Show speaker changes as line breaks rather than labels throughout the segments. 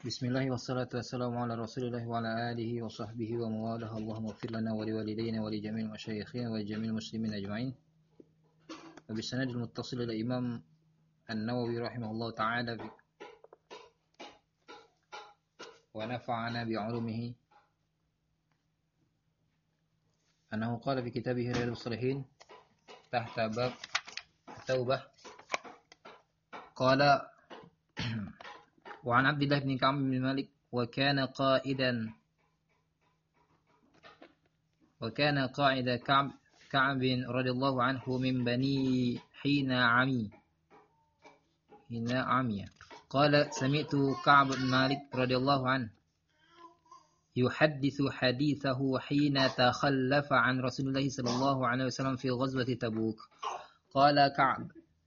Bismillah wassalatu wassalamu ala rasulillah wa ala alihi wa sahbihi wa mawalah. Allahumma ighfir lana wa liwalidayna wa li jami'il masyayikhina wa jami'il muslimin ajma'in. Wa bisanadil muttasil ila Imam An-Nawawi rahimahullah ta'ala wa nafa'ana bi'ulumihi annahu qala fi kitabih Riyadhus Shalihin tahta bab taubah qala وعن عبد الله بن كعب بن مالك وكان قائد كعب رضي الله عنه من بني حين عمي قال سمعت كعب بن مالك رضي الله عنه يحدث حديثه حين تخلف عن رسول الله صلى الله عليه وسلم في غزوة تبوك قال كعب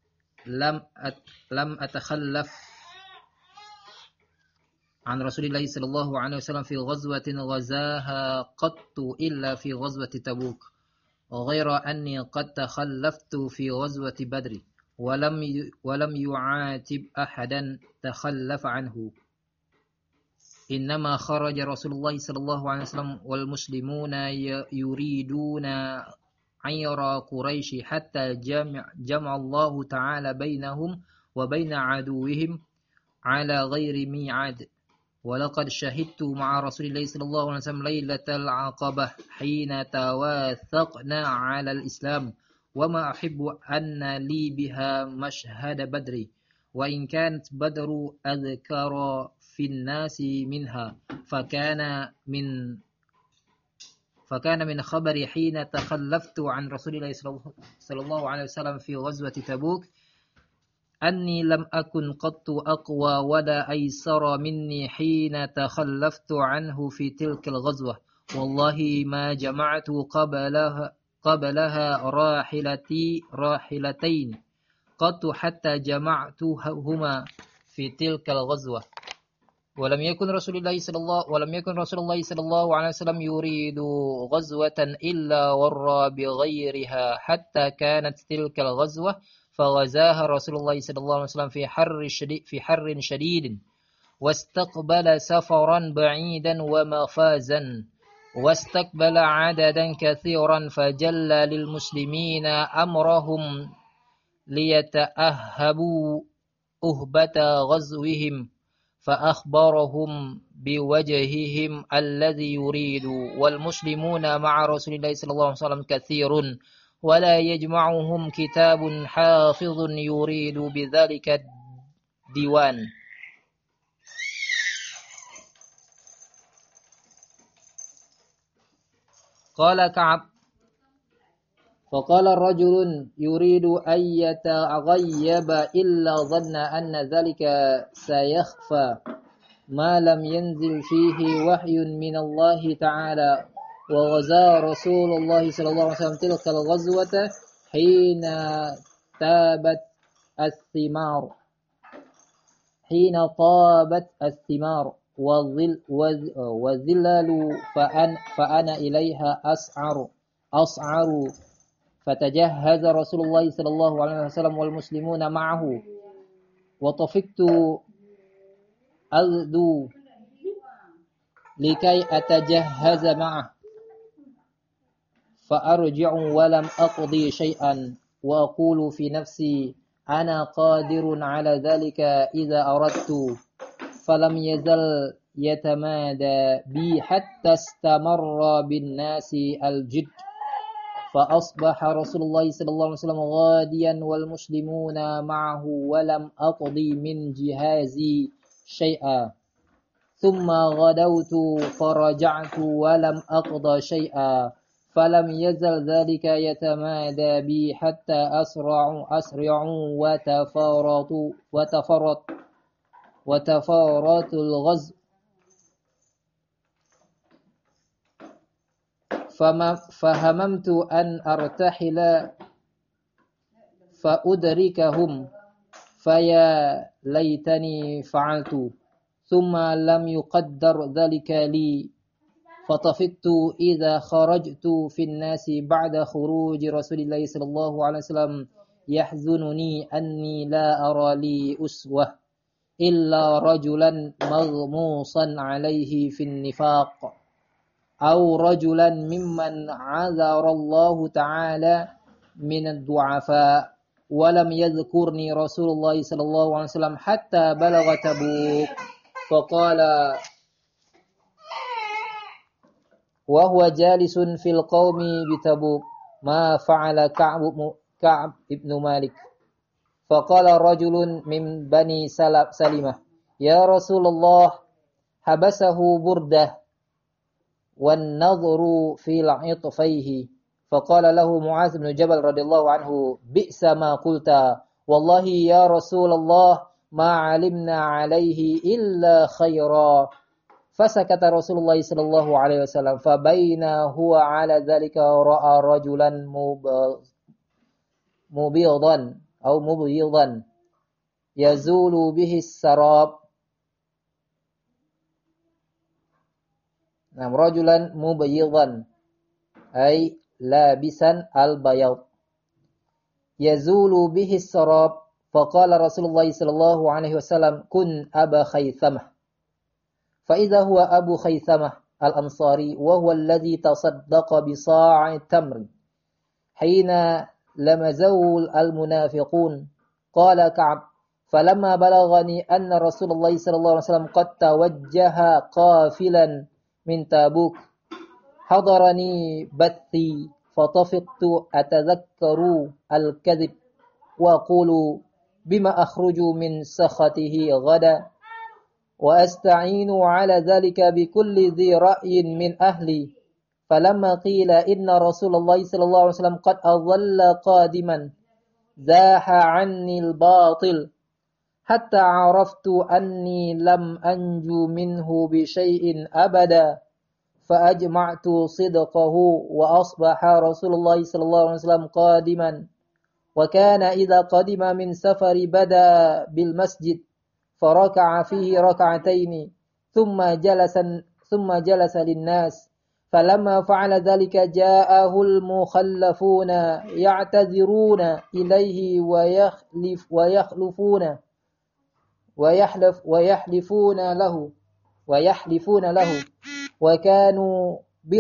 لم أتخلف عن رسول الله صلى الله عليه وسلم في غزوة غزاها قط إلا في غزوة تبوك غير أني قد تخلفت في غزوة بدر ولم يعاتب أحدا تخلف عنه إنما خرج رسول الله صلى الله عليه وسلم والمسلمون يريدون عير قريش حتى جمع الله تعالى بينهم وبين عدوهم على غير ميعاد ولقد شهدت مع رسول الله صلى الله عليه وسلم ليلة العقبة حين تواثقنا على الإسلام وما أحب أن لي بها مشهد بدر وإن كانت بدر أذكر في الناس منها فكان من خبر حين تخلفت عن رسول الله صلى الله عليه وسلم في غزوة تبوك أني لم أكن قط أقوى ولا أيسر مني حين تخلفت عنه في تلك الغزوة والله ما جمعت قبلها راحلتين قط حتى جمعتهما في تلك الغزوة ولم يكن رسول الله صلى الله عليه وسلم يريد غزوة إلا ورى بغيرها حتى كانت تلك الغزوة فغزاها رسول الله صلى الله عليه وسلم في حر شديد واستقبل سفرا بعيدا ومفازا واستقبل عددا كثيرا فجل للمسلمين أمرهم ليتأهبوا أهبة غزوهم فأخبرهم بوجههم الذي يريد والمسلمون مع رسول الله صلى الله عليه وسلم كثير ولا يجمعهم كتاب حافظ يريد بذلك الديوان قال كعب فقال الرجل يريد أن يتغيب إلا ظن أن ذلك سيخفى ما لم ينزل فيه وحي من الله تعالى وغزا رسول الله صلى الله عليه وسلم تلك الغزوة حين طابت الثمار والظلال فأنا إليها أسعر فتجهز رسول الله صلى الله عليه وسلم والمسلمون معه وطفقت أغدو لكي أتجهز معه فأرجع ولم أقضي شيئا وأقول في نفسي أنا قادر على ذلك إذا أردت فلم يزل يتمادى بي حتى استمر بالناس الجد فأصبح رسول الله صلى الله عليه وسلم غاديا والمسلمون معه ولم أقضي من جهازي شيئا ثم غدوت فرجعت ولم أقضى شيئا فلم يزل ذلك يتمادى بي حتى أسرعوا وتفارط الغزو فهممت أن أرتحل فأدركهم فيا ليتني فعلت ثم لم يقدر ذلك لي فطفقت إذا خرجت في الناس بعد خروج رسول الله صلى الله عليه وسلم يحزنني أني لا أرى لي أسوة إلا رجلا مغموصا عليه في النفاق أو رجلا ممن عذر الله تعالى من الضعفاء ولم يذكرني رسول الله صلى الله عليه وسلم حتى بلغ تبوك فقال وهو جالس في القوم بتبوك ما فعل كعب بن مالك فقال رجل من بني سلمة يا رسول الله حبسه بردة والنظر في عطفيه فقال له معاذ بن جبل رضي الله عنه بئس ما قلت والله يا رسول الله ما علمنا عليه إلا خيرا فسكت رسول الله صلى الله عليه وسلم فبين هو على ذلك رأى رجلا مبيضا أو مبيضا يزول به السراب نعم رجلا مبيضا أي لابسا البياض يزول به السراب فقال رسول الله صلى الله عليه وسلم كن أبا خيثمة فإذا هو أبو خيثمة الأنصاري وهو الذي تصدق بصاع تمر حين لمزه المنافقون قال كعب فلما بلغني أن رسول الله صلى الله عليه وسلم قد توجه قافلا من تبوك حضرني بثي فطفقت أتذكر الكذب وأقول بما أخرج من سخطه غدا وأستعين على ذلك بكل ذي رأي من أهلي فلما قيل إن رسول الله صلى الله عليه وسلم قد أظل قادما زاح عني الباطل حتى عرفت أني لم أنجو منه بشيء أبدا فأجمعت صدقه وأصبح رسول الله صلى الله عليه وسلم قادما وكان إذا قدم من سفر بدأ بالمسجد فركع فيه ركعتين ثم جلس للناس فلما فعل ذلك جاءه المخلفون يعتذرون إليه ويحلفون له وكانوا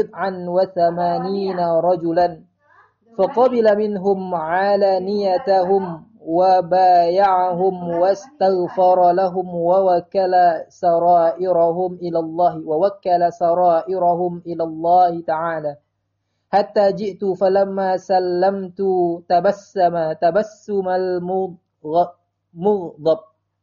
89 رجلا فقبل منهم علانيتهم وبايعهم واستغفر لهم ووكل سرائرهم إلى الله تعالى حتى جئت فلما سلمت تبسم المغضب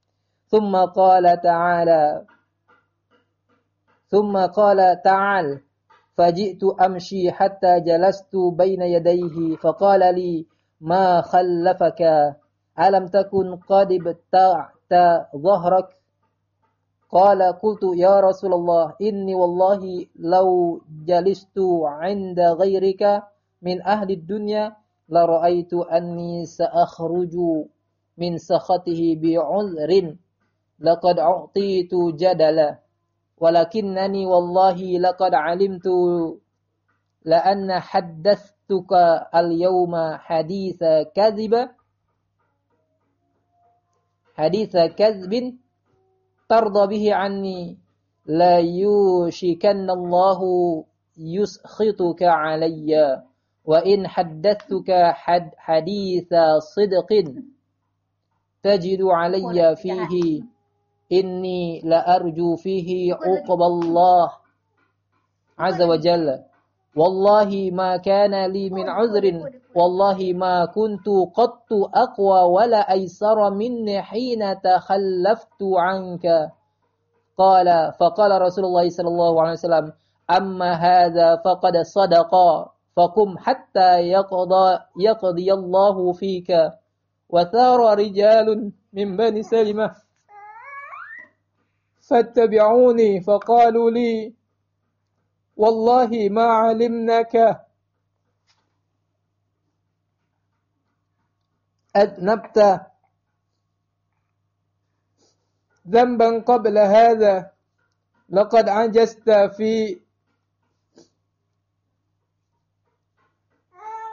ثم قال تعال فجئت أمشي حتى جلست بين يديه فقال لي ما خلفك ألم تكن قد ابتعت ظهرك قال قلت يا رسول الله إني والله لو جلست عند غيرك من أهل الدنيا لرأيت أني سأخرج من سخطه بعذر لقد أعطيت جدلا ولكنني والله لقد علمت لأن حدثتك اليوم حديث كذب ترضى به عني لا يوشكن الله يسخطك علي وإن حدثتك حديث صدق تجد علي فيه إني لأرجو فيه عقب الله عز وجل والله ما كان لي من عذر والله ما كنت قط أقوى ولا أيسر مني حين تخلفت عنك فقال رسول الله صلى الله عليه وسلم أما هذا فقد صدق فقم حتى يقضي الله فيك وثار رجال من بني سلمة فاتبعوني فقالوا لي والله ما علمناك أذنبت ذنبا قبل هذا لقد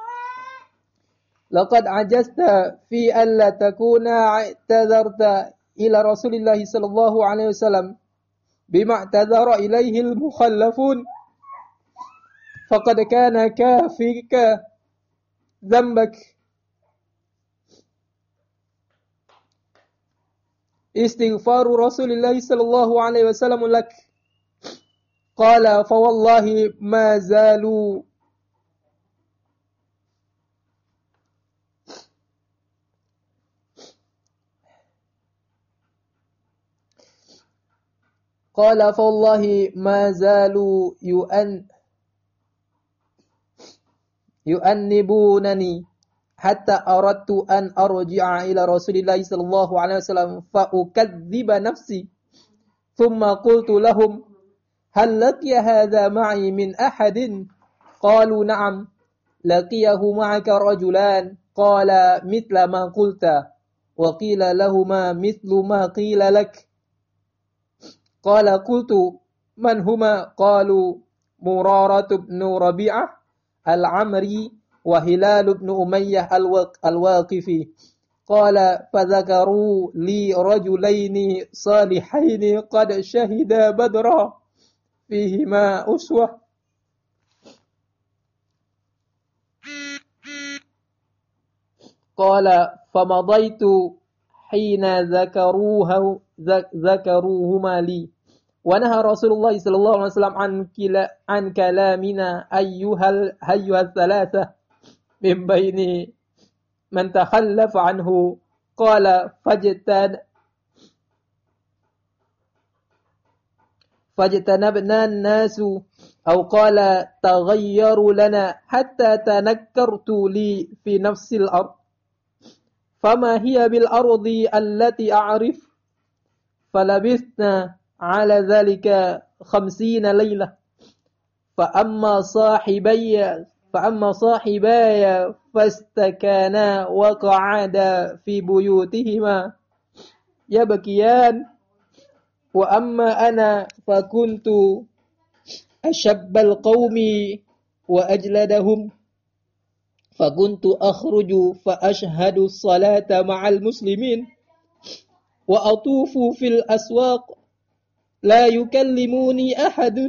عجزت في ألا تكون اعتذرت
إلى رسول الله صلى الله عليه وسلم بما اعتذر إليه المخلفون فقد كان كافيك ذنبك استغفار رسول الله صلى الله عليه وسلم لك قال فوالله ما زالوا يؤنبونني حتى أردت أن أرجع إلى رسول الله صلى الله عليه وسلم فأكذب نفسي ثم قلت لهم هل لقي هذا معي من أحد قالوا نعم لقيه معك رجلان قال مثل ما قلت وقيل لهما مثل ما قيل لك قال قلت من هما قالوا مرارة بن ربيعة العمري وهلال بن أمية الواقفي قال فذكروا لي رجلين صالحين قد شهدا بدرا فيهما أسوة قال فمضيت حين ذكروهما لي ونهى رسول الله صلى الله عليه وسلم عن كلامنا أيها الثلاثة من بين من تخلف عنه قال فاجتنبنا الناس أو قال تغيروا لنا حتى تنكرت لي في نفس الأرض فما هي بالأرض التي أعرف فلبثنا على ذلك 50 ليلة فأما صاحباي فاستكانا وقعدا في بيوتهما يبكيان وأما أنا فكنت أشب القوم وأجلدهم فكنت أخرج فأشهد الصلاة مع المسلمين وأطوف في الأسواق لا يكلموني أحد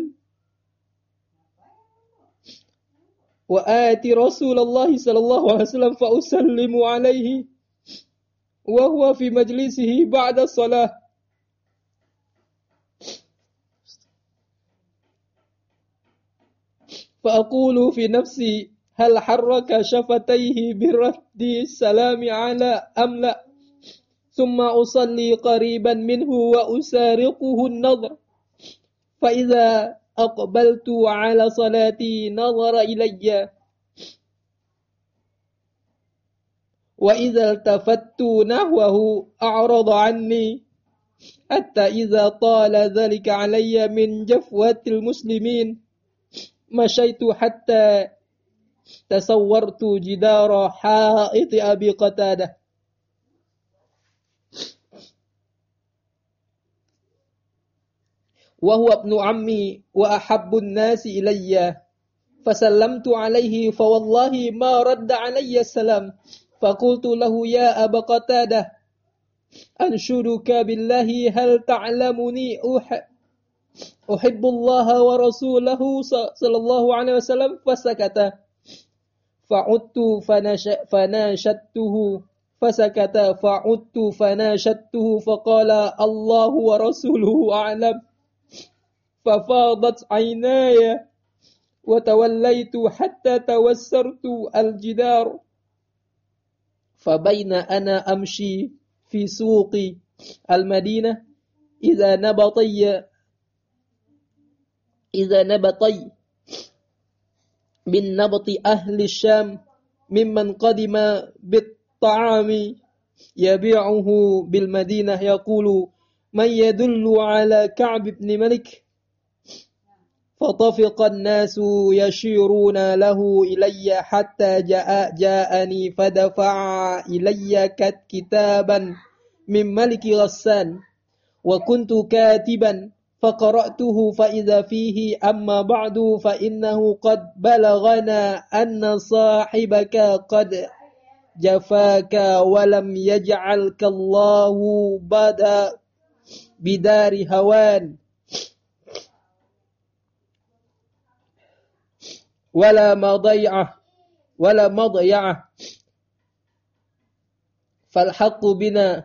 وآتي رسول الله صلى الله عليه وسلم فأسلم عليه وهو في مجلسه بعد الصلاة فأقول في نفسي هل حرك شفتيه برد السلام على أم لا ثم أصلي قريبا منه وأسارقه النظر فإذا أقبلت على صلاتي نظر إلي وإذا التفت نحوه أعرض عني حتى إذا طال ذلك علي من جفوة المسلمين مشيت حتى تصورت جدار حائط أبي قتادة وهو ابن عمي وأحب الناس إلي فسلمت عليه فوالله ما رد علي السلام فقلت له يا أبا قتادة أنشدك بالله هل تعلمني أحب الله ورسوله صلى الله عليه وسلم فسكت فعدت فناشدته فسكت فعدت فناشدته فقال الله ورسوله أعلم ففاضت عيناي وتوليت حتى توسرت الجدار فبين أنا أمشي في سوق المدينة إذا نبطي من نبط أهل الشام ممن قدم بالطعام يبيعه بالمدينة يقول من يدل على كعب بن مالك فطفق الناس يشيرون له إلي حتى جاءني فدفع إلي كتابا من ملك غسان وكنت كاتبا فقرأته فإذا فيه أما بعد فإنه قد بلغنا أن صاحبك قد جفاك ولم يجعلك الله بدار هوان ولا مضيعة فالحق بنا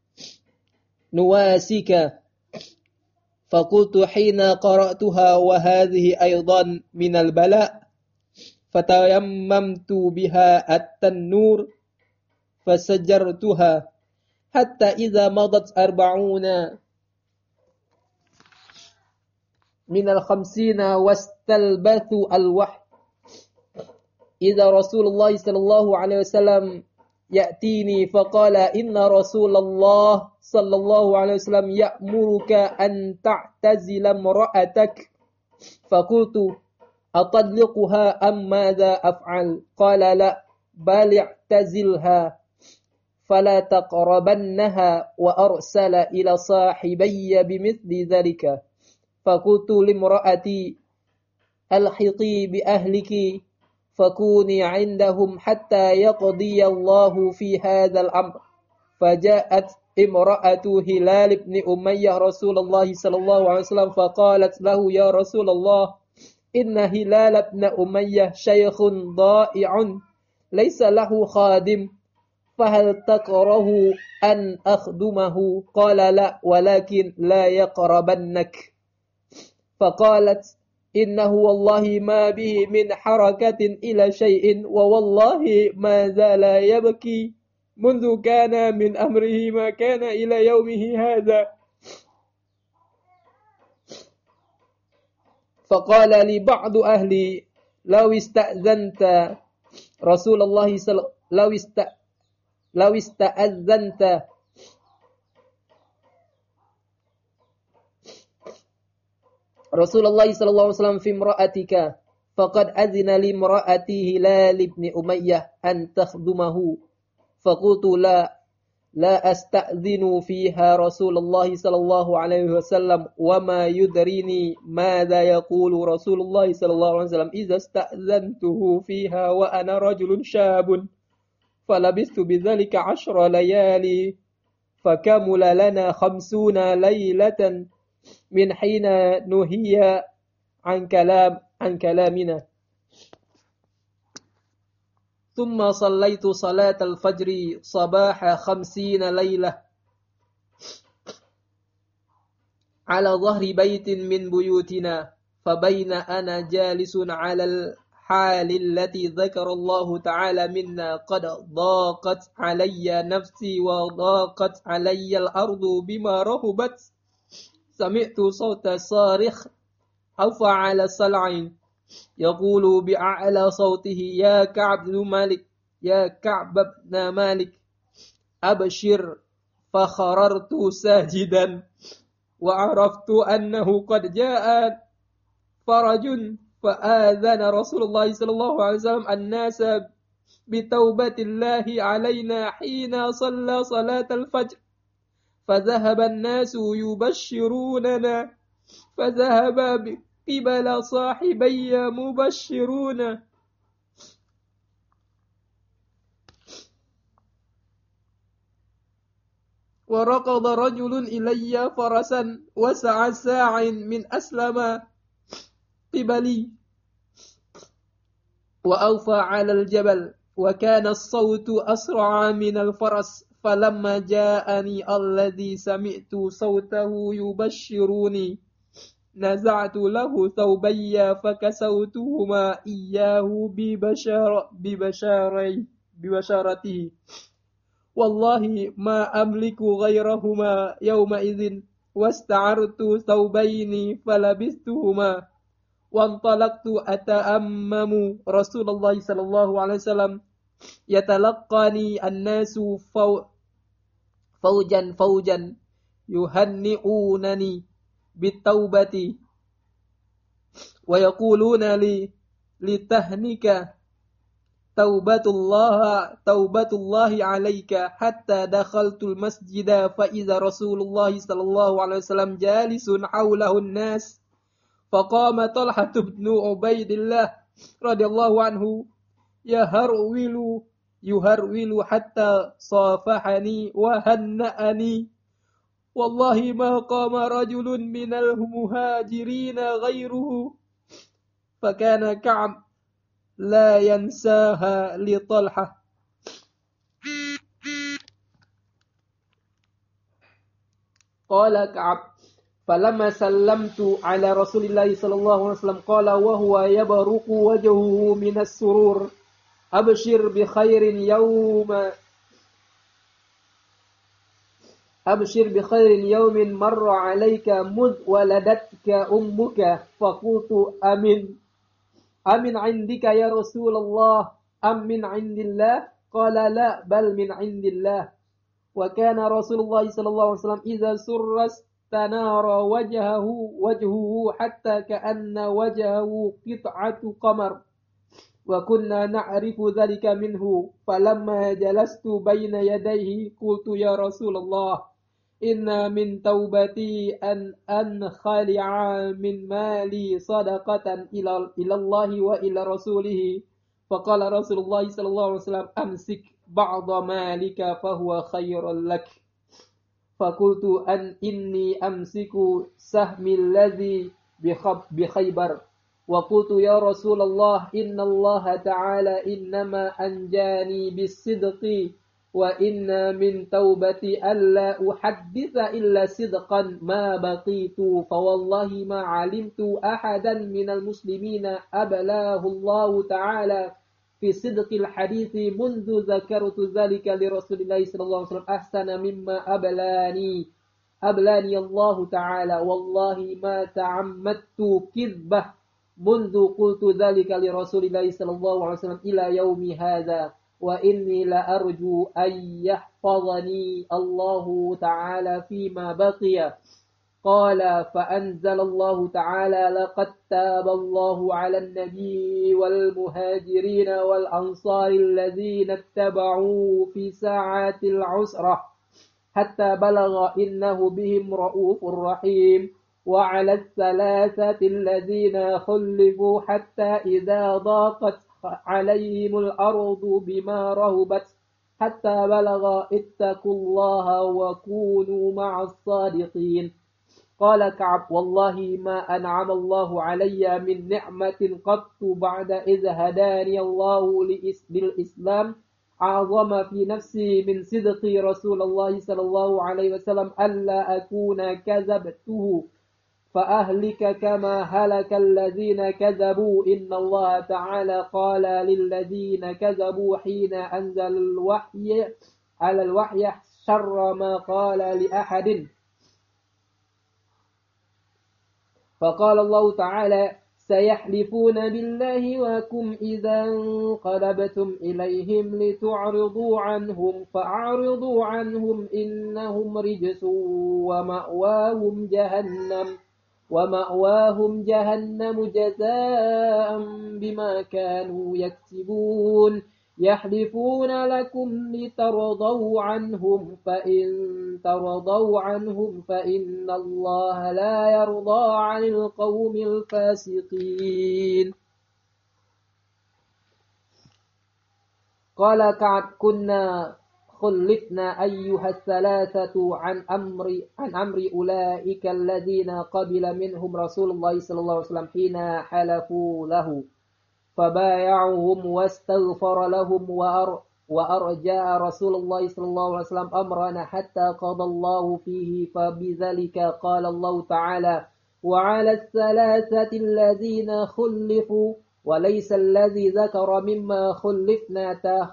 نواسيك. فقلت حين قرأتها وهذه أيضا من البلاء فتيممت بها التنور فسجرتها حتى إذا مضت 40 من 50 واستلبثوا الوحي إذا رسول الله صلى الله عليه وسلم يأتيني فقال إن رسول الله صلى الله عليه وسلم يأمرك أن تعتزل امرأتك. فقلت أطلقها أم ماذا أفعل؟ قال لا بل اعتزلها فلا تقربنها وأرسل إلى صاحبي بمثل ذلك. فقلت لامرأتي ألحقي بأهلك فكوني عندهم حتى يقضي الله في هذا الأمر. فجاءت امرأة هلال بن أمية رسول الله صلى الله عليه وسلم فقالت له يا رسول الله إن هلال بن أمية شيخ ضائع ليس له خادم فهل تكره أن أخدمه؟ قال لا ولكن لا يقربنك. فقالت إنه والله ما به من حركة إلى شيء ووالله ما زال يبكي منذ كان من أمره ما كان إلى يومه هذا. فقال لي بعض أهلي لو استأذنت رسول الله لو استأذنت رسول الله صلى الله عليه وسلم في امرأتك فقد أذن لامرأتي هلال بن أمية أن تخدمه. فقلت لا أستأذن فيها رسول الله صلى الله عليه وسلم وما يدريني ماذا يقول رسول الله صلى الله عليه وسلم إذا استأذنته فيها وأنا رجل شاب. فلبثت بذلك 10 ليالي فكمل لنا 50 ليلة من حين نهي عن كلامنا. ثم صليت صلاة الفجر صباح 50 ليلة على ظهر بيت من بيوتنا. فبين أنا جالس على الحال التي ذكر الله تعالى منا قد ضاقت علي نفسي وضاقت علي الأرض بما رهبت سمعت صوت صارخ أو فعل صلع يقول بأعلى صوته يا كعب بن مالك أبشر. فخررت ساجدا وعرفت أنه قد جاء فرج. فآذن رسول الله صلى الله عليه وسلم الناس بتوبة الله علينا حين صلى صلاة الفجر. فذهب الناس يبشروننا فذهب قبل صاحبي مبشرون. وركض رجل إلي فرسا وسع ساع من أسلم قبلي وأوفى على الجبل وكان الصوت أسرع من الفرس. فلما جاءني الذي سمعت صوته يبشروني نزعت له ثوبي فكسوتهما إياه ببشارته والله ما أملك غيرهما يومئذ واستعرت ثوبين فلبستهما وانطلقت أتأمم رسول الله صلى الله عليه وسلم يتلقاني الناس فوجا يهنئونني بالتوبة ويقولون لي لتهنك توبة الله عليك. حتى دخلت المسجد فإذا رسول الله صلى الله عليه وسلم جالس حوله الناس. فقام طلحة بن عبيد الله رضي الله عنه يهرول يهرول حتى صافحني وهنأني والله ما قام رجل من المهاجرين غيره فكان كعب لا ينساها لطلحة. قال كعب فلما سلمت على رسول الله صلى الله عليه وسلم قال وهو يبرق وجهه من السرور أبشر بخير يوم مر عليك مذ ولدتك أمك فقلت أمن عندك يا رسول الله أم من عند الله قال لا بل من عند الله وكان رسول الله صلى الله عليه وسلم إذا سر استنار وجهه حتى كأن وجهه قطعة قمر وكنا نعرف ذلك منه فلما جلست بين يديه قلت يا رسول الله إن من توبتي أن أنخلع من مالي صدقة إلى الله وإلى رسوله فقال رسول الله صلى الله عليه وسلم أمسك بعض مالك فهو خير لك فقلت إني أمسك سهمي الذي بخيبر وقلت يا رسول الله إن الله تعالى إنما أنجاني بالصدق وإن من توبتي ألا أحدث إلا صدقا ما بقيت فوالله ما علمت أحدا من المسلمين أبلاه الله تعالى في صدق الحديث منذ ذكرت ذلك لرسول الله صلى الله عليه وسلم أحسن مما أبلاني الله تعالى والله ما تعمدت كذبه منذ قلت ذلك لرسول الله صلى الله عليه وسلم إلى يوم هذا وإني لأرجو أن يحفظني الله تعالى فيما بقي قال فأنزل الله تعالى لقد تاب الله على النبي والمهاجرين والأنصار الذين اتبعوه في ساعات العسرة حتى بلغ إنه بهم رؤوف رحيم وعلى الثلاثة الذين خلفوا حتى إذا ضاقت عليهم الأرض بما رهبت حتى بلغ اتقوا الله وكونوا مع الصادقين قال كعب والله ما أنعم الله علي من نعمة قط بعد إذ هداني الله للإسلام أعظم في نفسي من صدق رسول الله صلى الله عليه وسلم ألا أكون كذبته فأهلك كما هلك الذين كذبوا إن الله تعالى قال للذين كذبوا حين أنزل الوحي شر ما قال لأحد فقال الله تعالى سيحلفون بالله وكم إذا انقلبتم إليهم لتعرضوا عنهم فأعرضوا عنهم إنهم رجس ومأواهم جهنم جزاء بما كانوا يكسبون يحلفون لكم لترضوا عنهم فإن ترضوا عنهم فإن الله لا يرضى عن القوم الفاسقين قال كعب كنا خلفنا أيها الثلاثة عن أمر أولئك الذين قبل منهم رسول الله صلى الله عليه وسلم حين حلفوا له فبايعهم واستغفر لهم وأرجى رسول الله صلى الله عليه وسلم أمرنا حتى قضى الله فيه فبذلك قال الله تعالى وعلى الثلاثة الذين خلفوا وليس الذي ذكر مما خلفنا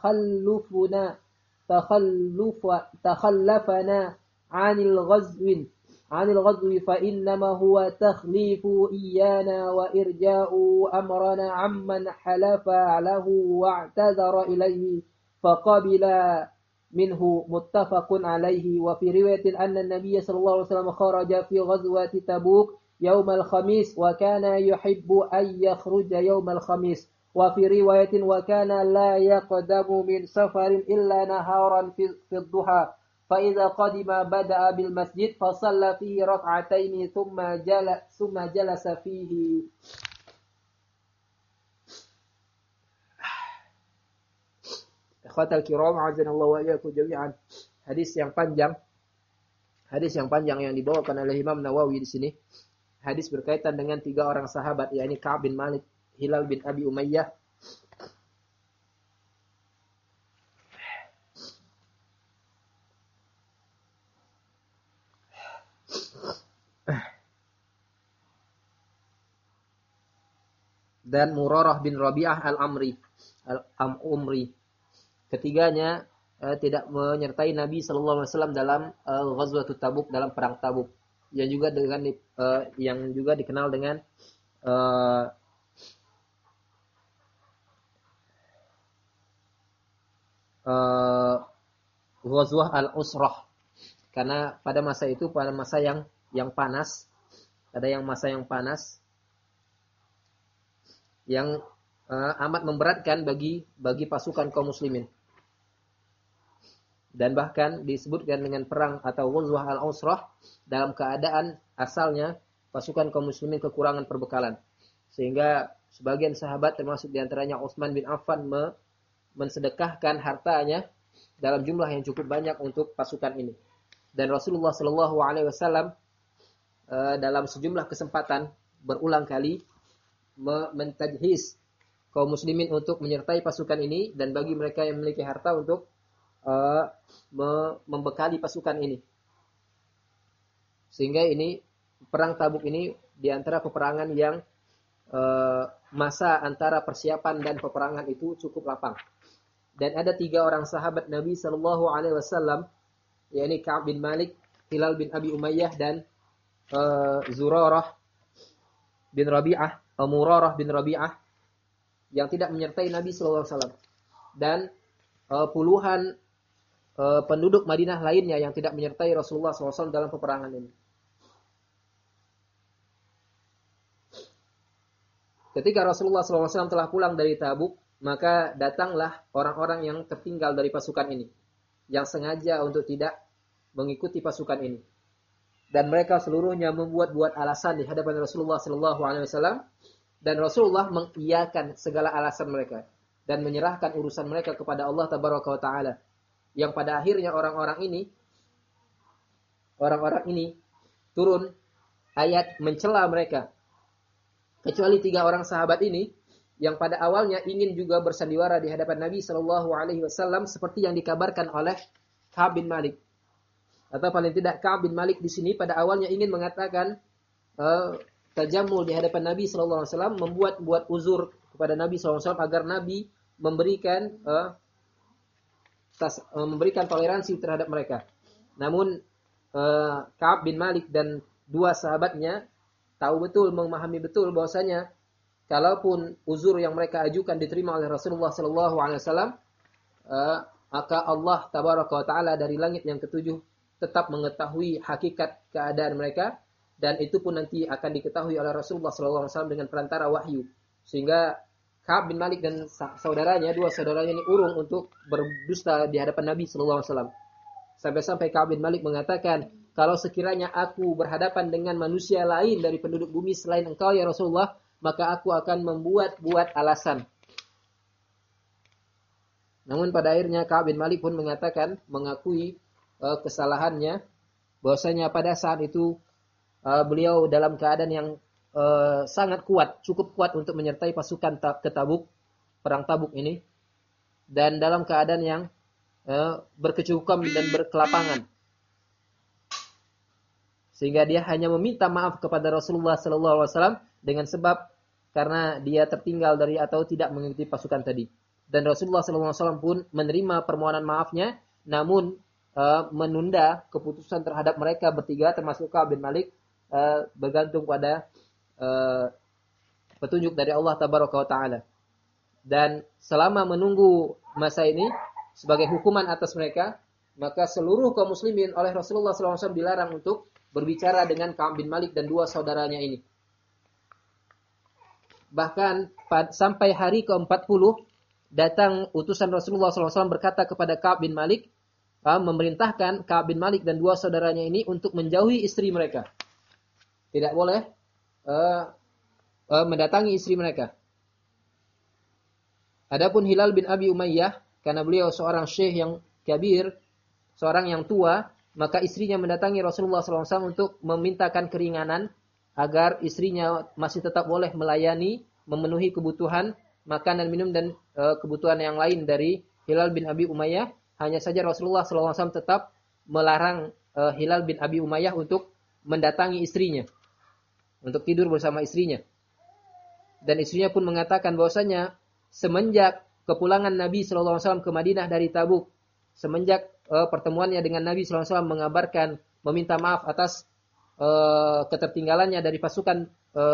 تخلفنا عن الغزو فإنما هو تخليف إيانا وإرجاء أمرنا عمن حلف له واعتذر إليه فقبل منه متفق عليه وفي رواية أن النبي صلى الله عليه وسلم خرج في غزوة تبوك يوم الخميس وكان يحب أن يخرج يوم الخميس وفي رواية وكان لا يقدم من سفر إلا نهارا في الضحى فإذا قدم بدأ بالمسجد فصلى فيه ركعتين ثم جلس فيه. ikhwatal kiram, azanallahu wa iyyakum jami'an. Hadis yang panjang yang dibawakan oleh Imam Nawawi di sini. Hadis berkaitan dengan 3 orang sahabat, yakni Ka'ab bin Malik, Hilal bin Abi Umayyah, dan Murarah bin Rabi'ah al-Umri. Ketiganya tidak menyertai Nabi sallallahu alaihi wasallam dalam Ghazwatul Tabuk, dalam perang Tabuk. Yang juga dikenal dengan Ghazwah al-Usrah. Karena pada masa itu, pada masa yang panas, masa yang panas yang amat memberatkan bagi pasukan kaum muslimin. Dan bahkan disebutkan dengan perang atau Ghazwah al-Usrah dalam keadaan asalnya pasukan kaum muslimin kekurangan perbekalan. Sehingga sebagian sahabat termasuk diantaranya Utsman bin Affan mensedekahkan hartanya dalam jumlah yang cukup banyak untuk pasukan ini. Dan Rasulullah Shallallahu Alaihi Wasallam dalam sejumlah kesempatan berulang kali mentajhiz kaum muslimin untuk menyertai pasukan ini, dan bagi mereka yang memiliki harta untuk membekali pasukan ini. Sehingga ini perang Tabuk ini di antara peperangan yang masa antara persiapan dan peperangan itu cukup lapang. Dan ada 3 orang sahabat Nabi Shallallahu Alaihi Wasallam, yakni Ka'ab bin Malik, Hilal bin Abi Umayyah, dan Zurarah bin Rabi'ah, Murarah bin Rabi'ah, yang tidak menyertai Nabi sallallahu alaihi wasallam. Dan puluhan penduduk Madinah lainnya yang tidak menyertai Rasulullah sallallahu alaihi wasallam dalam peperangan ini. Ketika Rasulullah sallallahu alaihi wasallam telah pulang dari Tabuk, maka datanglah orang-orang yang tertinggal dari pasukan ini, yang sengaja untuk tidak mengikuti pasukan ini. Dan mereka seluruhnya membuat alasan di hadapan Rasulullah sallallahu alaihi wasallam, dan Rasulullah mengiyakan segala alasan mereka dan menyerahkan urusan mereka kepada Allah tabaraka wa taala. Yang pada akhirnya orang-orang ini turun ayat mencela mereka. Kecuali 3 orang sahabat ini yang pada awalnya ingin juga bersandiwara di hadapan Nabi sallallahu alaihi wasallam seperti yang dikabarkan oleh Ka'ab bin Malik. Atau paling tidak Ka'ab bin Malik di sini pada awalnya ingin mengatakan tajamul di hadapan Nabi sallallahu alaihi wasallam, membuat uzur kepada Nabi sallallahu alaihi wasallam agar Nabi memberikan toleransi terhadap mereka. Namun Ka'ab bin Malik dan 2 sahabatnya memahami betul bahwasanya kalaupun uzur yang mereka ajukan diterima oleh Rasulullah sallallahu alaihi wasallam, maka Allah tabaraka wa taala dari langit yang ketujuh tetap mengetahui hakikat keadaan mereka, dan itu pun nanti akan diketahui oleh Rasulullah sallallahu alaihi wasallam dengan perantara wahyu. Sehingga Ka'ab bin Malik dan 2 saudaranya ini urung untuk berdusta di hadapan Nabi sallallahu alaihi wasallam. Sampai-sampai Ka'ab bin Malik mengatakan, kalau sekiranya aku berhadapan dengan manusia lain dari penduduk bumi selain engkau ya Rasulullah, maka aku akan membuat alasan. Namun pada akhirnya Ka'ab bin Malik pun mengakui kesalahannya, bahwasanya pada saat itu beliau dalam keadaan yang sangat kuat, cukup kuat untuk menyertai pasukan ke Tabuk, perang Tabuk ini, dan dalam keadaan yang berkecukupan dan berkelapangan. Sehingga dia hanya meminta maaf kepada Rasulullah sallallahu alaihi wasallam dengan sebab karena dia tertinggal dari atau tidak mengikuti pasukan tadi. Dan Rasulullah sallallahu alaihi wasallam pun menerima permohonan maafnya, namun menunda keputusan terhadap mereka bertiga termasuk Ka'ab bin Malik, bergantung pada petunjuk dari Allah tabaraka wa taala. Dan selama menunggu masa ini sebagai hukuman atas mereka, maka seluruh kaum muslimin oleh Rasulullah SAW dilarang untuk berbicara dengan Ka'ab bin Malik dan 2 saudaranya ini. Bahkan sampai hari ke-40 datang utusan Rasulullah SAW berkata kepada Ka'ab bin Malik, memerintahkan Ka'ab bin Malik dan 2 saudaranya ini untuk menjauhi istri mereka. Tidak boleh mendatangi istri mereka. Adapun Hilal bin Abi Umayyah, karena beliau seorang syekh yang kabir, seorang yang tua, maka istrinya mendatangi Rasulullah SAW untuk memintakan keringanan agar istrinya masih tetap boleh melayani, memenuhi kebutuhan makanan, minum dan kebutuhan yang lain dari Hilal bin Abi Umayyah. Hanya saja Rasulullah SAW tetap melarang Hilal bin Abi Umayyah untuk mendatangi istrinya, untuk tidur bersama istrinya. Dan istrinya pun mengatakan bahwasanya semenjak kepulangan Nabi SAW ke Madinah dari Tabuk, semenjak pertemuannya dengan Nabi SAW mengabarkan, meminta maaf atas ketertinggalannya dari pasukan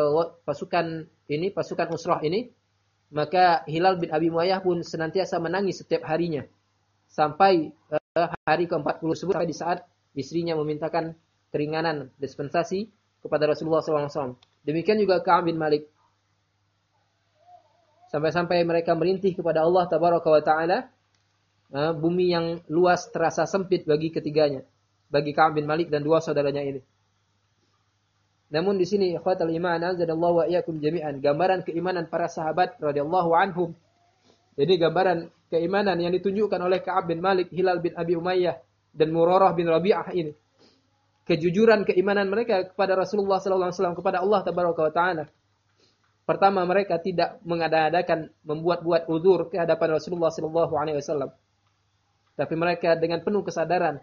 Usrah ini, maka Hilal bin Abi Umayyah pun senantiasa menangis setiap harinya sampai hari ke-40 tersebut, di saat istrinya memintakan keringanan dispensasi kepada Rasulullah SAW. Demikian juga Ka'ab bin Malik, sampai-sampai mereka merintih kepada Allah Tabaraka wa Ta'ala. Bumi yang luas terasa sempit bagi ketiganya, bagi Ka'ab bin Malik dan dua saudaranya ini. Namun di sini ikhwatal iman, azadallahu wa iyyakum jami'an, gambaran keimanan para sahabat radhiyallahu anhum. Jadi gambaran keimanan yang ditunjukkan oleh Ka'ab bin Malik, Hilal bin Abi Umayyah dan Murarah bin Rabi'ah ini. Kejujuran keimanan mereka kepada Rasulullah sallallahu alaihi wasallam, kepada Allah Tabaraka wa Ta'ala. Pertama, mereka tidak mengada-adakan membuat-buat uzur ke hadapan Rasulullah sallallahu alaihi wasallam. Tapi mereka dengan penuh kesadaran,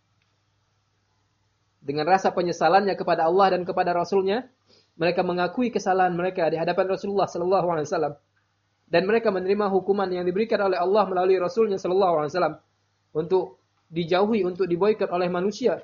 dengan rasa penyesalannya kepada Allah dan kepada Rasulnya, mereka mengakui kesalahan mereka di hadapan Rasulullah sallallahu alaihi wasallam, dan mereka menerima hukuman yang diberikan oleh Allah melalui Rasulnya sallallahu alaihi wasallam untuk dijauhi, untuk diboikot oleh manusia.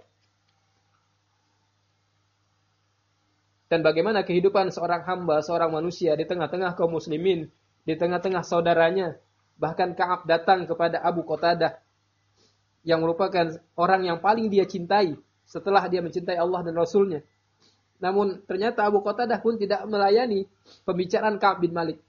Dan bagaimana kehidupan seorang hamba, seorang manusia di tengah-tengah kaum muslimin, di tengah-tengah saudaranya. Bahkan Ka'ab datang kepada Abu Qatadah, yang merupakan orang yang paling dia cintai setelah dia mencintai Allah dan Rasulnya. Namun ternyata Abu Qatadah pun tidak melayani pembicaraan Ka'ab bin Malik.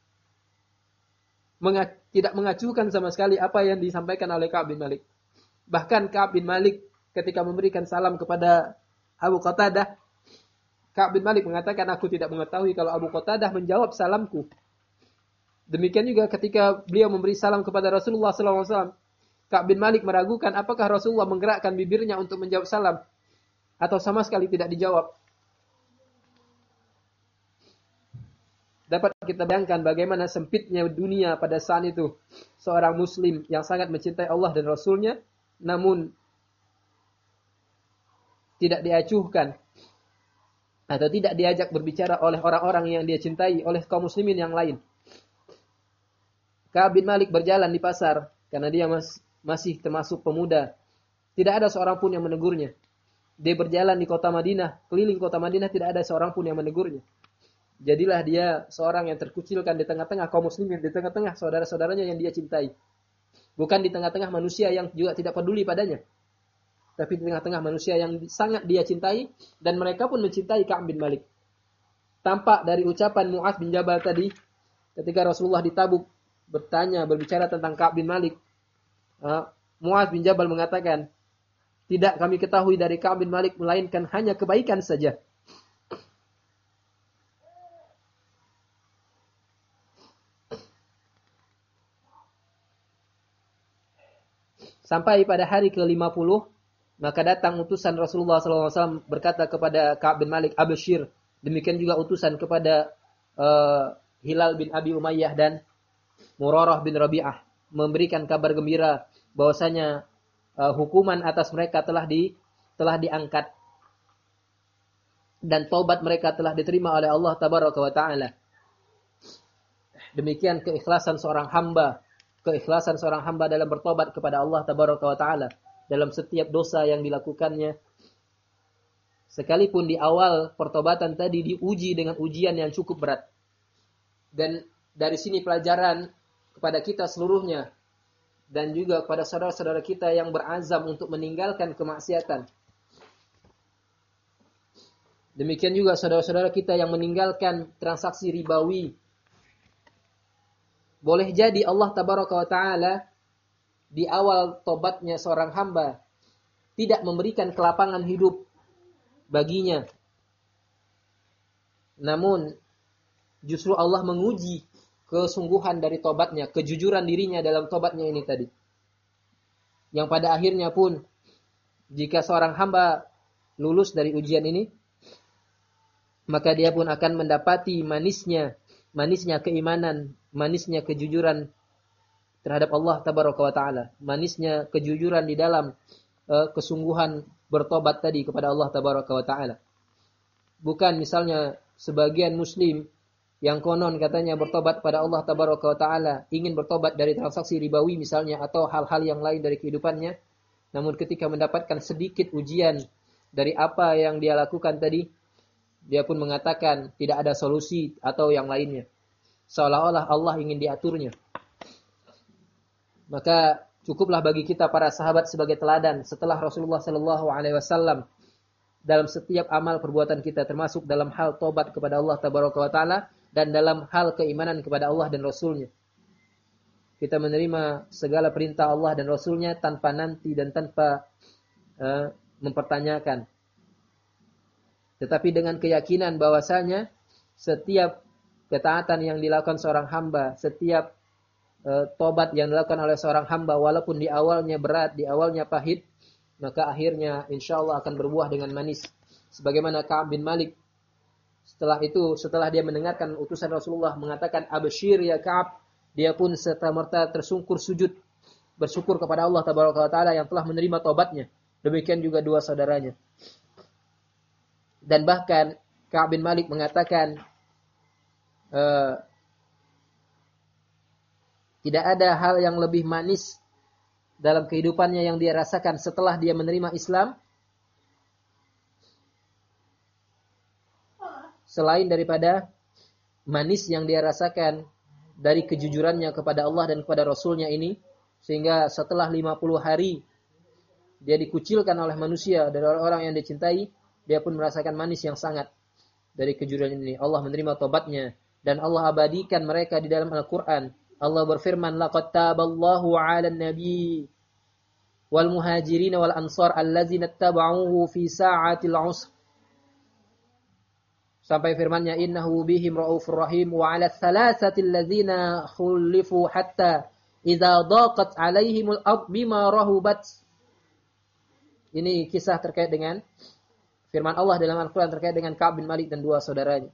Tidak mengacuhkan sama sekali apa yang disampaikan oleh Ka'ab bin Malik. Bahkan Ka'ab bin Malik ketika memberikan salam kepada Abu Qatadah, Ka'ab bin Malik mengatakan, aku tidak mengetahui kalau Abu Qatadah menjawab salamku. Demikian juga ketika beliau memberi salam kepada Rasulullah SAW, Ka'ab bin Malik meragukan apakah Rasulullah menggerakkan bibirnya untuk menjawab salam, atau sama sekali tidak dijawab. Dapat kita bayangkan bagaimana sempitnya dunia pada saat itu. Seorang muslim yang sangat mencintai Allah dan Rasulnya, namun tidak diacuhkan atau tidak diajak berbicara oleh orang-orang yang dia cintai, oleh kaum muslimin yang lain. Ka'ab bin Malik berjalan di pasar karena dia masih termasuk pemuda. Tidak ada seorang pun yang menegurnya. Dia berjalan di kota Madinah, keliling kota Madinah, tidak ada seorang pun yang menegurnya. Jadilah dia seorang yang terkucilkan di tengah-tengah kaum muslimin, di tengah-tengah saudara-saudaranya yang dia cintai. Bukan di tengah-tengah manusia yang juga tidak peduli padanya, tapi di tengah-tengah manusia yang sangat dia cintai, dan mereka pun mencintai Ka'ab bin Malik. Tampak dari ucapan Mu'adz bin Jabal tadi, ketika Rasulullah di Tabuk berbicara tentang Ka'ab bin Malik, Mu'adz bin Jabal mengatakan, tidak kami ketahui dari Ka'ab bin Malik melainkan hanya kebaikan saja. Sampai pada hari ke-50, maka datang utusan Rasulullah SAW berkata kepada Ka'ab bin Malik, Abshir. Demikian juga utusan kepada Hilal bin Abi Umayyah dan Murarah bin Rabi'ah, memberikan kabar gembira bahwasanya hukuman atas mereka telah diangkat dan taubat mereka telah diterima oleh Allah Tabaraka wa Ta'ala. Demikian keikhlasan seorang hamba dalam bertobat kepada Allah Tabaraka wa Ta'ala dalam setiap dosa yang dilakukannya. Sekalipun di awal pertobatan tadi diuji dengan ujian yang cukup berat. Dan dari sini pelajaran kepada kita seluruhnya, dan juga kepada saudara-saudara kita yang berazam untuk meninggalkan kemaksiatan. Demikian juga saudara-saudara kita yang meninggalkan transaksi ribawi. Boleh jadi Allah Tabaraka wa Ta'ala di awal tobatnya seorang hamba tidak memberikan kelapangan hidup baginya. Namun justru Allah menguji kesungguhan dari tobatnya, kejujuran dirinya dalam tobatnya ini tadi. Yang pada akhirnya pun jika seorang hamba lulus dari ujian ini, maka dia pun akan mendapati manisnya keimanan, manisnya kejujuran terhadap Allah tabaraka wa taala, manisnya kejujuran di dalam kesungguhan bertobat tadi kepada Allah tabaraka wa taala. Bukan misalnya sebagian muslim yang konon katanya bertobat pada Allah tabaraka wa taala, ingin bertobat dari transaksi ribawi misalnya atau hal-hal yang lain dari kehidupannya, namun ketika mendapatkan sedikit ujian dari apa yang dia lakukan tadi, dia pun mengatakan tidak ada solusi atau yang lainnya, seolah-olah Allah ingin diaturnya. Maka cukuplah bagi kita para sahabat sebagai teladan setelah Rasulullah sallallahu alaihi wasallam dalam setiap amal perbuatan kita, termasuk dalam hal tobat kepada Allah tabaraka wa taala dan dalam hal keimanan kepada Allah dan Rasulnya. Kita menerima segala perintah Allah dan Rasulnya tanpa nanti dan tanpa mempertanyakan. Tetapi dengan keyakinan bahwasanya setiap ketaatan yang dilakukan seorang hamba, setiap tobat yang dilakukan oleh seorang hamba, walaupun di awalnya berat, di awalnya pahit, maka akhirnya insyaallah akan berbuah dengan manis. Sebagaimana Ka'ab bin Malik setelah dia mendengarkan utusan Rasulullah mengatakan absyir ya Ka'ab, dia pun serta-merta tersungkur sujud bersyukur kepada Allah tabaraka wa taala yang telah menerima tobatnya. Demikian juga dua saudaranya. Dan bahkan Ka'ab bin Malik mengatakan tidak ada hal yang lebih manis dalam kehidupannya yang dia rasakan setelah dia menerima Islam selain daripada manis yang dia rasakan dari kejujurannya kepada Allah dan kepada Rasulnya ini, sehingga setelah 50 hari dia dikucilkan oleh manusia, dari orang-orang yang dicintai, dia pun merasakan manis yang sangat dari kejujuran ini. Allah menerima tobatnya dan Allah abadikan mereka di dalam Al-Quran. Allah berfirman, laqad taballahu 'alan nabi wal muhajirin wal ansar allazina ittaba'uhu fi sa'atil 'usr. Sampai firman-Nya, innahu bihim raufur rahim wa 'ala thalathatil ladzina khulifu hatta idza daqat 'alaihimul ard bima rahubat. Ini kisah terkait dengan firman Allah dalam Al-Quran terkait dengan Ka'ab bin Malik dan dua saudaranya.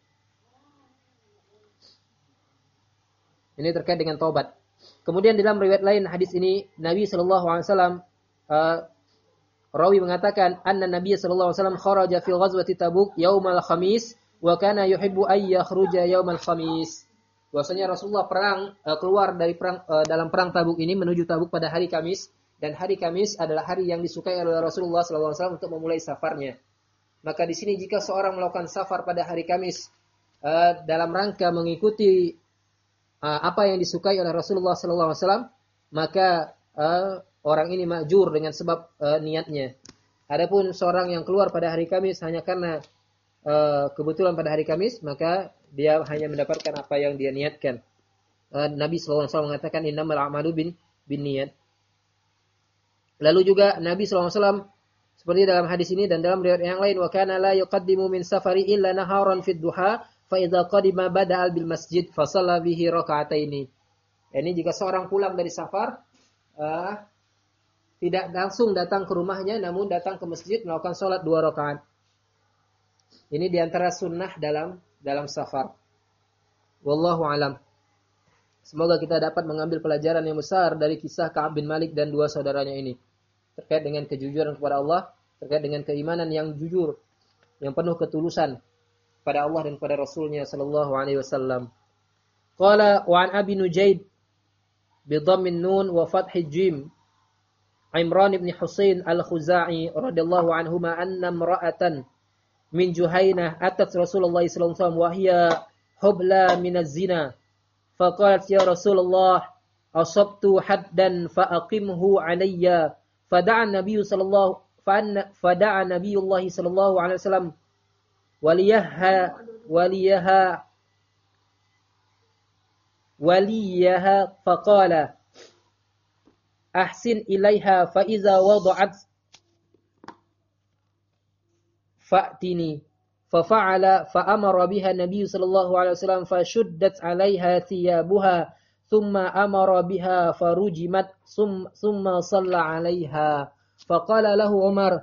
Ini terkait dengan taubat. Kemudian dalam riwayat lain hadis ini Nabi sallallahu alaihi wasallam rawi mengatakan anna Nabi sallallahu alaihi wasallam kharaja fi ghazwati Tabuk yaumal khamis wa kana yuhibbu ay yakhruja yaumal khamis. Bahwasanya Rasulullah keluar dari dalam perang Tabuk ini menuju Tabuk pada hari Kamis, dan hari Kamis adalah hari yang disukai oleh Rasulullah sallallahu alaihi wasallam untuk memulai safarnya. Maka di sini jika seorang melakukan safar pada hari Kamis dalam rangka mengikuti apa yang disukai oleh Rasulullah sallallahu alaihi wasallam, maka orang ini ma'jur dengan sebab niatnya. Adapun seorang yang keluar pada hari Kamis hanya karena kebetulan pada hari Kamis, maka dia hanya mendapatkan apa yang dia niatkan. Nabi sallallahu alaihi wasallam mengatakan innamal a'malu bin niyat. Lalu juga Nabi sallallahu alaihi wasallam seperti dalam hadis ini dan dalam riwayat yang lain, wa kana la yuqaddimu min safari illa naharan fid duha fa idza qadima bada'al bil masjid fa shalla bihi raka'ataini. Ini jika seorang pulang dari safar tidak langsung datang ke rumahnya, namun datang ke masjid melakukan salat 2 rakaat. Ini diantara sunnah dalam safar. Wallahu alam. Semoga kita dapat mengambil pelajaran yang besar dari kisah Ka'ab bin Malik dan dua saudaranya ini. Terkait dengan kejujuran kepada Allah, terkait dengan keimanan yang jujur, yang penuh ketulusan pada Allah dan pada Rasulnya sallallahu alaihi wasallam. Qala wa an Abi Nujaid bi dhammin nun wa fathil jim Imran ibn Husain al-Khuzai radhiyallahu anhuma anna imra'atan min Juhainah atat Rasulullah sallallahu alaihi wasallam wa hiya hubla min az-zina faqalat ya Rasulullah asabtu haddan fa aqimhu alayya fada'a Nabi sallallahu alaihi wasallam waliyaha faqala ahsin ilaiha fa iza wada'at fa'tini ففعل فأمر بها النبي صلى الله عليه وسلم فشدت عليها ثيابها ثم أمر بها فرجمت ثم صلى عليها فقال له عمر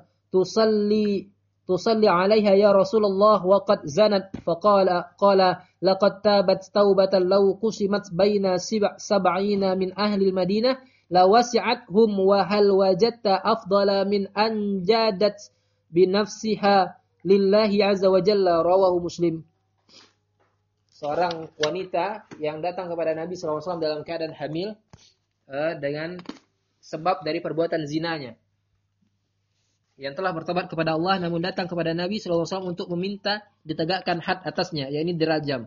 تصلي عليها يا رسول الله وقد زنت قال لقد تابت توبة لو قسمت بين 70 من أهل المدينة لوسعتهم وهل وجدت أفضل من أن جادت بنفسها لله عز وجل رواه مسلم. Seorang wanita yang datang kepada Nabi SAW dalam keadaan hamil dengan sebab dari perbuatan zinanya, yang telah bertobat kepada Allah namun datang kepada Nabi SAW untuk meminta ditegakkan had atasnya, yakni dirajam.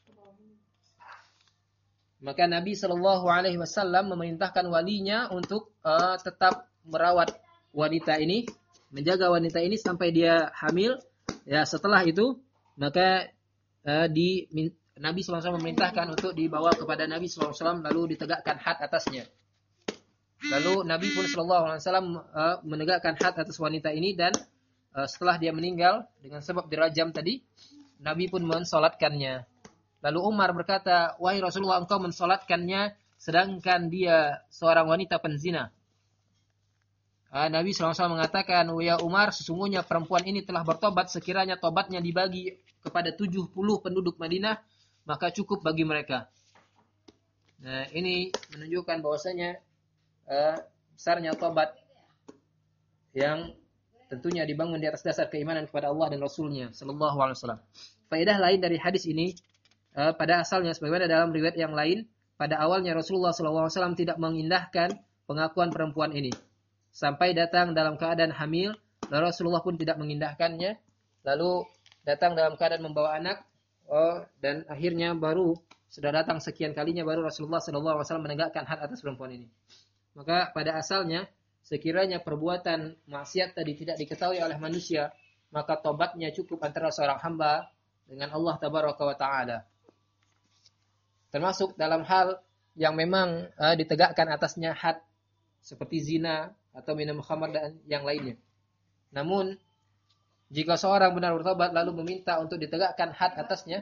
Maka Nabi SAW memerintahkan walinya untuk tetap merawat wanita ini, menjaga wanita ini sampai dia hamil. Ya, setelah itu maka Nabi SAW memerintahkan untuk dibawa kepada Nabi SAW lalu ditegakkan had atasnya. Lalu Nabi pun SAW menegakkan had atas wanita ini, dan setelah dia meninggal dengan sebab dirajam tadi, Nabi pun mensolatkannya. Lalu Umar berkata, wahai Rasulullah, engkau mensolatkannya sedangkan dia seorang wanita penzina. Nabi SAW mengatakan, ya Umar, sesungguhnya perempuan ini telah bertobat, sekiranya tobatnya dibagi kepada 70 penduduk Madinah, maka cukup bagi mereka. Nah, ini menunjukkan bahwasanya besarnya tobat yang tentunya dibangun di atas dasar keimanan kepada Allah dan Rasulnya Sallallahu Alaihi Wasallam. Faedah lain dari hadis ini, pada asalnya sebagaimana dalam riwayat yang lain, pada awalnya Rasulullah Sallallahu Alaihi Wasallam tidak mengindahkan pengakuan perempuan ini sampai datang dalam keadaan hamil, lalu Rasulullah pun tidak mengindahkannya, lalu datang dalam keadaan membawa anak, dan akhirnya baru sudah datang sekian kalinya baru Rasulullah Sallallahu Alaihi Wasallam menegakkan had atas perempuan ini. Maka pada asalnya sekiranya perbuatan maksiat tadi tidak diketahui oleh manusia, maka tobatnya cukup antara seorang hamba dengan Allah Tabaraka wa Ta'ala. Termasuk dalam hal yang memang ditegakkan atasnya had, seperti zina atau minum khamar dan yang lainnya. Namun jika seorang benar bertobat lalu meminta untuk ditegakkan had atasnya,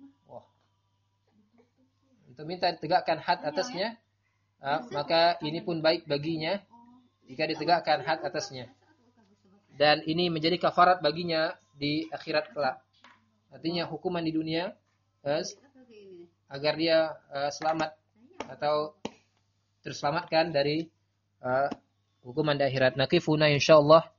untuk minta ditegakkan had atasnya, maka ini pun baik baginya jika ditegakkan had atasnya. Dan ini menjadi kafarat baginya di akhirat kelak. Artinya hukuman di dunia agar dia selamat atau terselamatkan dari hukuman di akhirat. Nakifuna insyaallah.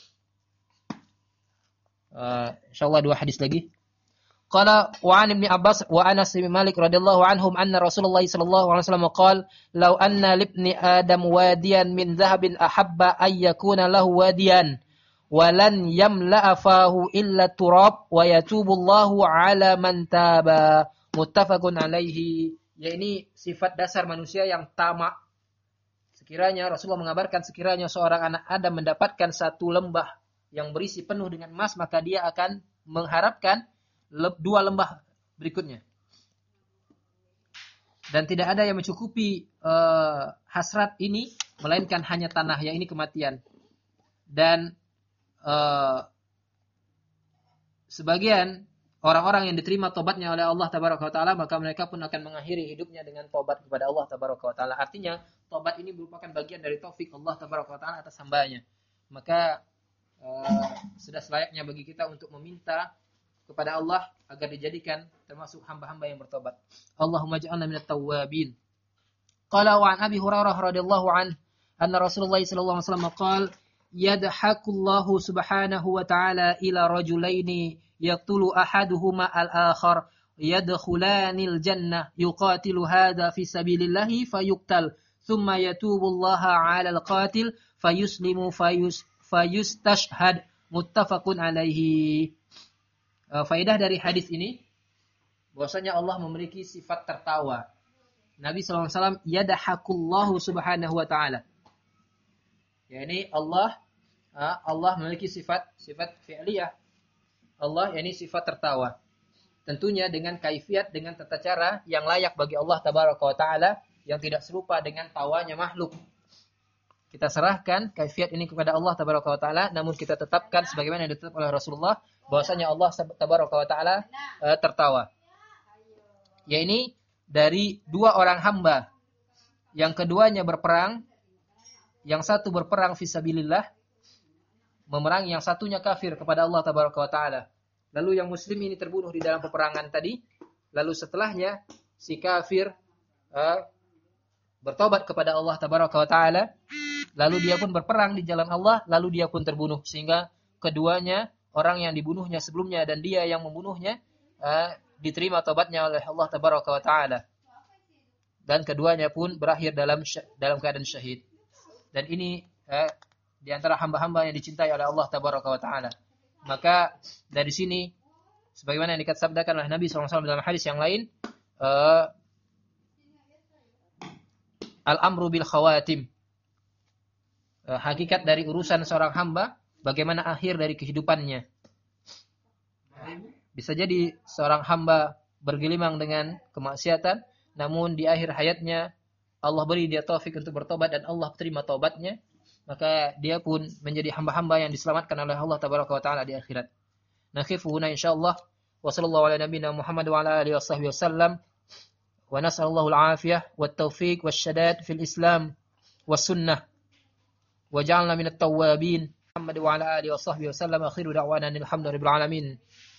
Insyaallah 2 hadis lagi. Qala wa 'an Ibnu Abbas wa Anas bin Malik radhiyallahu anhum anna Rasulullah sallallahu alaihi wasallam qala law anna libni Adam wadiyan min dhahabin ahabba ay yakuna lahu wadiyan wa lan yamla'a fahu illa turab wa yatubu Allahu 'ala man taba. Muttafaqun alaihi. Ya, ini sifat dasar manusia yang tamak. Sekiranya Rasulullah mengabarkan sekiranya seorang anak Adam mendapatkan satu lembah yang berisi penuh dengan emas, maka dia akan mengharapkan 2 lembah berikutnya. Dan tidak ada yang mencukupi hasrat ini melainkan hanya tanah, yang ini kematian. Dan sebagian orang-orang yang diterima tobatnya oleh Allah Tabaraka wa Ta'ala, maka mereka pun akan mengakhiri hidupnya dengan tobat kepada Allah Tabaraka wa Ta'ala. Artinya tobat ini merupakan bagian dari taufik Allah Tabaraka wa Ta'ala atas hambanya. Maka sudah selayaknya bagi kita untuk meminta kepada Allah agar dijadikan termasuk hamba-hamba yang bertobat. Allahumma ja'alna minat tawwabin. Qala wa an Abi Hurairah radhiyallahu anhu anna Rasulullah sallallahu alaihi wasallam qala yadhakullahu subhanahu wa ta'ala ila rajulaini yaqtulu ahaduhuma al-akhar yadkhulanil jannah yuqatilu hadha fi sabilillahi fayuqtal thumma yatubu Allah 'ala al-qatil fayuslimu fayustashhad. Muttafaqun alaihi. Faedah dari hadis ini bahwasanya Allah memiliki sifat tertawa. Nabi SAW yadhakullahu subhanahu wa ta'ala. Yani Allah memiliki sifat fi'liyah. Allah yani sifat tertawa. Tentunya dengan kaifiat, dengan tata cara yang layak bagi Allah Tabaraka wa Ta'ala, yang tidak serupa dengan tawanya makhluk.
Kita serahkan kaifiat ini kepada Allah tabaraka wa taala, namun kita tetapkan sebagaimana yang ditetapkan oleh Rasulullah bahwasanya Allah tabaraka wa taala tertawa. Ya, ini dari dua orang hamba. Yang keduanya berperang, yang satu berperang fisabilillah, memerangi, yang satunya kafir kepada Allah tabaraka wa taala. Lalu yang muslim ini terbunuh di dalam peperangan tadi, lalu setelahnya si kafir bertobat kepada Allah tabaraka wa taala, lalu dia pun berperang di jalan Allah, lalu dia pun terbunuh, sehingga keduanya, orang yang dibunuhnya sebelumnya dan dia yang membunuhnya, diterima tobatnya oleh Allah tabaraka wa taala. Dan keduanya pun berakhir dalam keadaan syahid. Dan ini di antara hamba-hamba yang dicintai oleh Allah tabaraka wa taala. Maka dari sini sebagaimana yang dikatakan oleh Nabi SAW dalam hadis yang lain, al-amru bil khawatim. Hakikat dari urusan seorang hamba, bagaimana akhir dari kehidupannya. Bisa jadi seorang hamba bergelimang dengan kemaksiatan, namun di akhir hayatnya Allah beri dia taufik untuk bertobat dan Allah terima taubatnya, maka dia pun menjadi hamba-hamba yang diselamatkan oleh Allah tabaraka wa taala di akhirat. Nakhifu huna insyaallah, wa sallallahu ala nabiyyina Muhammad wa ala alihi washabbihi wasallam, wa nas'alullahu al-afiyah wat taufiq wasyadad fil Islam was sunnah, wa ja'alna minat tawwabin. Muhammad wa ala alihi washabbihi wasallam, akhiru da'wana alhamdulillahi rabbil alamin.